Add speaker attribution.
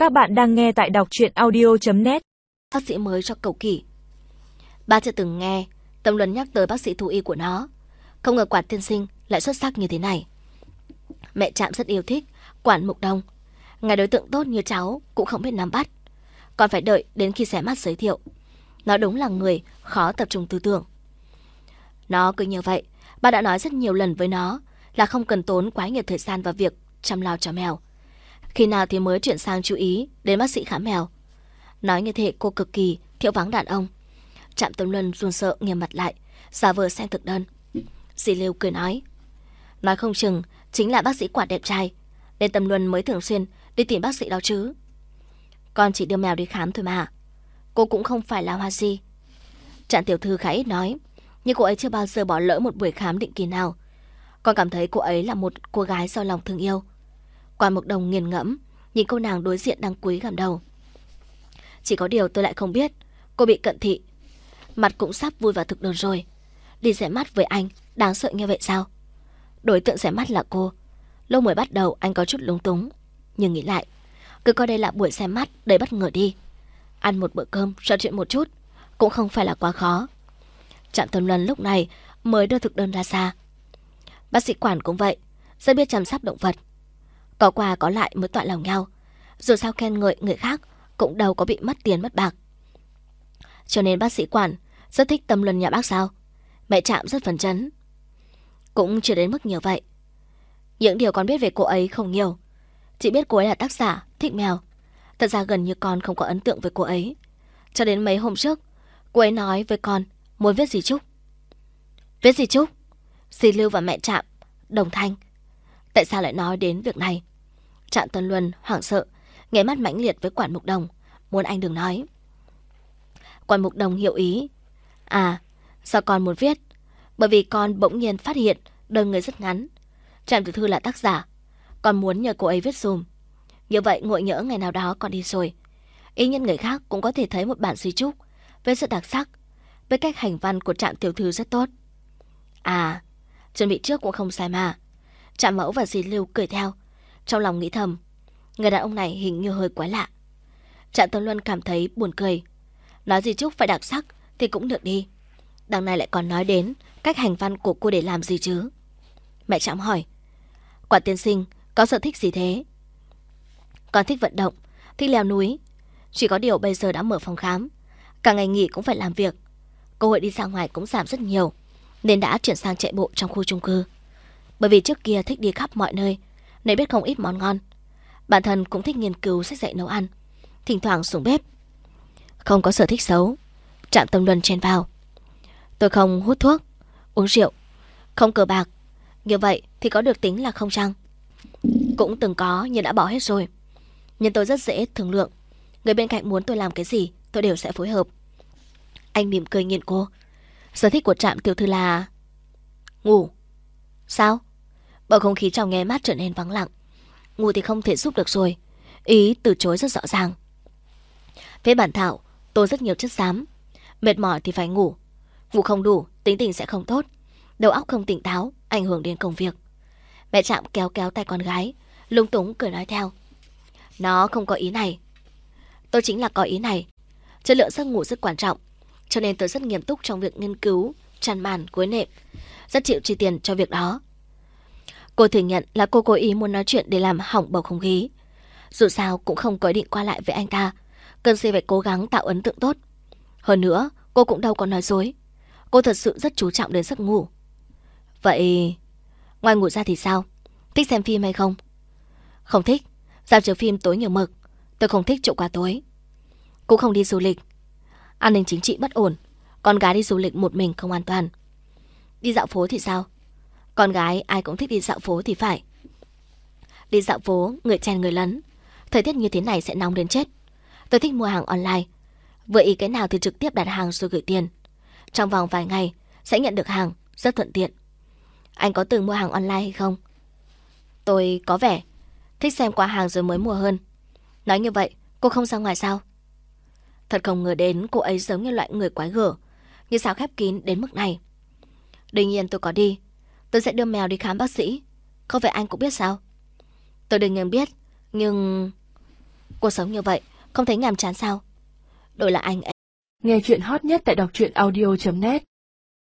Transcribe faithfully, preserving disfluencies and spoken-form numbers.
Speaker 1: Các bạn đang nghe tại đọc truyện audio chấm net.
Speaker 2: Bác sĩ mới cho cậu Kỷ. Ba chưa từng nghe Tâm Luân nhắc tới bác sĩ thú y của nó. Không ngờ Quản tiên sinh lại xuất sắc như thế này. Mẹ Trạm rất yêu thích Quản Mục Đông. Ngay đối tượng tốt như cháu cũng không biết nắm bắt, còn phải đợi đến khi xé mắt giới thiệu. Nó đúng là người khó tập trung tư tưởng. Nó cứ như vậy, ba đã nói rất nhiều lần với nó là không cần tốn quá nhiều thời gian vào việc chăm lo cho mèo. Khi nào thì mới chuyển sang chú ý đến bác sĩ khám mèo. Nói như thế cô cực kỳ thiếu vắng đàn ông. Trạm Tâm Luân run sợ nghiêm mặt lại, giả vờ xem thực đơn. Dì Lưu cười nói, nói không chừng chính là bác sĩ Quản đẹp trai, nên Tâm Luân mới thường xuyên đi tìm bác sĩ đó chứ. Con chỉ đưa mèo đi khám thôi mà, cô cũng không phải là hoa si. Trạm tiểu thư khá ít nói, nhưng cô ấy chưa bao giờ bỏ lỡ một buổi khám định kỳ nào. Con cảm thấy cô ấy là một cô gái do lòng thương yêu. Quản Mục Đồng nghiền ngẫm nhìn cô nàng đối diện đang cúi gằm đầu. Chỉ có điều tôi lại không biết cô bị cận thị, mặt cũng sắp vui vào thực đơn rồi. Đi rẽ mắt với anh đáng sợ như vậy sao? Đối tượng rẽ mắt là cô. Lúc mới bắt đầu anh có chút lúng túng, nhưng nghĩ lại, cứ coi đây là buổi xem mắt đầy bất ngờ đi. Ăn một bữa cơm, trò chuyện một chút cũng không phải là quá khó. Trạm Tâm Luân lúc này mới đưa thực đơn ra xa. Bác sĩ Quản cũng vậy, rất biết chăm sóc động vật. Có qua có lại mới tọa lòng nhau. Dù sao khen ngợi người khác cũng đâu có bị mất tiền mất bạc. Cho nên bác sĩ Quản rất thích Tâm Luân nhà bác sao? Mẹ Trạm rất phấn chấn. Cũng chưa đến mức nhiều vậy. Những điều con biết về cô ấy không nhiều. Chỉ biết cô ấy là tác giả thích mèo. Thật ra gần như con không có ấn tượng với cô ấy. Cho đến mấy hôm trước, cô ấy nói với con muốn viết di chúc. Viết di chúc? Dì Lưu và mẹ Trạm đồng thanh. Tại sao lại nói đến việc này? Trạm Tâm Luân hoảng sợ, nghe mắt mãnh liệt với Quản Mục Đồng, muốn anh đừng nói. Quản Mục Đồng hiểu ý. À, sao con muốn viết? Bởi vì con bỗng nhiên phát hiện đơn người rất ngắn. Trạm tiểu thư là tác giả, con muốn nhờ cô ấy viết dùm. Như vậy ngộ nhỡ ngày nào đó con đi rồi, ý nhân người khác cũng có thể thấy một bản di chúc với sự đặc sắc, với cách hành văn của Trạm tiểu thư rất tốt. À, chuẩn bị trước cũng không sai mà. Trạm Mẫu và dì Lưu cười theo, trong lòng nghĩ thầm, người đàn ông này hình như hơi quái lạ. Trạm Tâm Luân cảm thấy buồn cười. Nói gì chúc phải đặc sắc thì cũng được đi, đằng này lại còn nói đến cách hành văn của cô để làm gì chứ. Mẹ Trạm hỏi, Quản tiên sinh có sở thích gì thế? Con thích vận động, thích leo núi. Chỉ có điều bây giờ đã mở phòng khám, cả ngày nghỉ cũng phải làm việc, cơ hội đi ra ngoài cũng giảm rất nhiều, nên đã chuyển sang chạy bộ trong khu chung cư. Bởi vì trước kia thích đi khắp mọi nơi nên biết không ít món ngon. Bản thân cũng thích nghiên cứu sách dạy nấu ăn, thỉnh thoảng xuống bếp. Không có sở thích xấu. Trạm Tâm Luân chen vào. Tôi không hút thuốc, uống rượu, không cờ bạc. Như vậy thì có được tính là không chăng? Cũng từng có nhưng đã bỏ hết rồi. Nhưng tôi rất dễ thương lượng, người bên cạnh muốn tôi làm cái gì tôi đều sẽ phối hợp. Anh mỉm cười nhìn cô. Sở thích của Trạm tiểu thư là ngủ. Sao? Bầu không khí trong nghe mát trở nên vắng lặng. Ngủ thì không thể giúp được rồi. Ý từ chối rất rõ ràng. Với bản thảo tôi rất nhiều chất xám. Mệt mỏi thì phải ngủ. Ngủ không đủ tính tình sẽ không tốt, đầu óc không tỉnh táo, ảnh hưởng đến công việc. Mẹ Trạm kéo kéo tay con gái, lung túng cười nói theo. Nó không có ý này. Tôi chính là có ý này. Chất lượng giấc ngủ rất quan trọng, cho nên tôi rất nghiêm túc trong việc nghiên cứu chăn màn gối nệm, rất chịu chi tiền cho việc đó. Cô thừa nhận là cô cố ý muốn nói chuyện để làm hỏng bầu không khí. Dù sao cũng không có ý định qua lại với anh ta, cần gì phải cố gắng tạo ấn tượng tốt. Hơn nữa cô cũng đâu có nói dối. Cô thật sự rất chú trọng đến giấc ngủ. Vậy ngoài ngủ ra thì sao? Thích xem phim hay không? Không thích. Dạp chiếu phim tối nhiều mực, tôi không thích chỗ quá tối. Cũng không đi du lịch. An ninh chính trị bất ổn, con gái đi du lịch một mình không an toàn. Đi dạo phố thì sao? Con gái ai cũng thích đi dạo phố thì phải. Đi dạo phố người chen người lấn, thời tiết như thế này sẽ nóng đến chết. Tôi thích mua hàng online, vừa ý cái nào thì trực tiếp đặt hàng rồi gửi tiền. Trong vòng vài ngày sẽ nhận được hàng, rất thuận tiện. Anh có từng mua hàng online hay không? Tôi có vẻ thích xem qua hàng rồi mới mua hơn. Nói như vậy cô không ra ngoài sao? Thật không ngờ đến cô ấy giống như loại người quái gở, như sao khép kín đến mức này. Đương nhiên tôi có đi. Tôi sẽ đưa mèo đi khám bác sĩ. Không phải anh cũng biết sao? Tôi đương nhiên biết, nhưng... Cuộc sống như vậy, không thấy nhàm chán sao? Đổi là anh ấy.
Speaker 1: Nghe chuyện hot nhất tại đọc truyện audio chấm net.